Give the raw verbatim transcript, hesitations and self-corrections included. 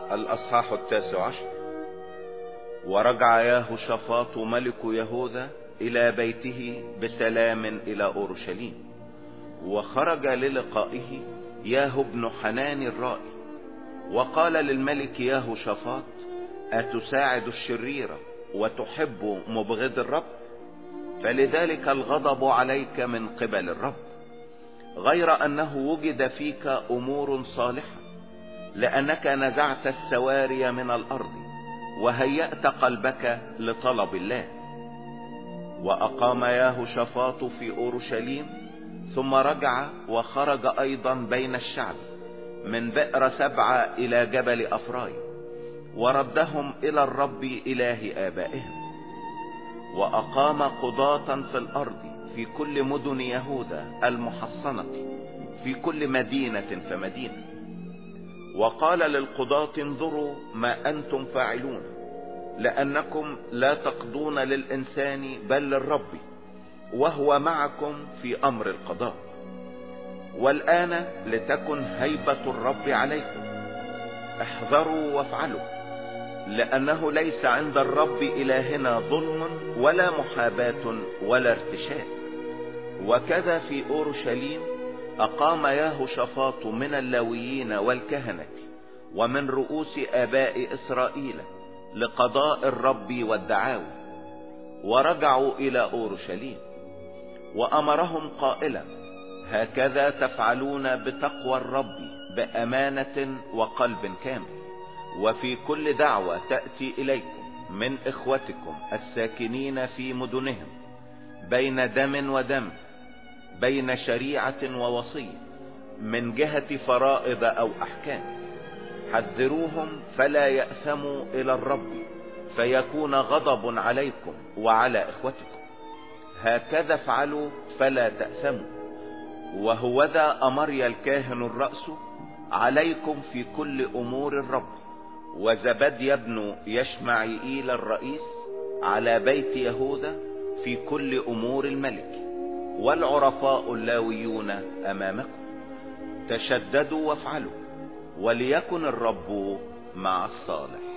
الأصحاح التاسع عشر. ورجع يهوشافاط ملك يهوذا إلى بيته بسلام إلى أورشليم، وخرج للقائه ياهو بن حنان الرائي، وقال للملك يهوشافاط: أتساعد الشرير وتحب مبغض الرب؟ فلذلك الغضب عليك من قبل الرب، غير أنه وجد فيك أمور صالحة، لأنك نزعت السواري من الأرض وهيأت قلبك لطلب الله. وأقام يهوشافاط في أورشليم، ثم رجع وخرج أيضا بين الشعب من بئر سبعة إلى جبل أفرايم، وردهم إلى الرب إله آبائهم. وأقام قضاة في الأرض في كل مدن يهوذا المحصنة، في كل مدينة فمدينة. وقال للقضاة: انظروا ما أنتم فاعلون، لأنكم لا تقضون للإنسان بل للرب، وهو معكم في أمر القضاء. والآن لتكن هيبة الرب عليكم، احذروا وافعلوا، لأنه ليس عند الرب إلهنا ظلم ولا محاباة ولا ارتشاء. وكذا في أورشليم أقام يهوشافاط من اللاويين والكهنة ومن رؤوس آباء إسرائيل لقضاء الرب والدعاوى، ورجعوا إلى أورشليم. وأمرهم قائلا: هكذا تفعلون بتقوى الرب بأمانة وقلب كامل، وفي كل دعوة تأتي إليكم من إخوتكم الساكنين في مدنهم، بين دم ودم، بين شريعة ووصية، من جهة فرائض أو أحكام، حذروهم فلا يأثموا إلى الرب، فيكون غضب عليكم وعلى إخوتكم. هكذا افعلوا فلا تأثموا. وهوذا أمري الكاهن الرأس عليكم في كل أمور الرب، وزبديا بن يشمعيئيل الرئيس على بيت يهوذا في كل أمور الملك، والعرفاء اللاويون أمامكم. تشددوا وافعلوا، وليكن الرب مع الصالح.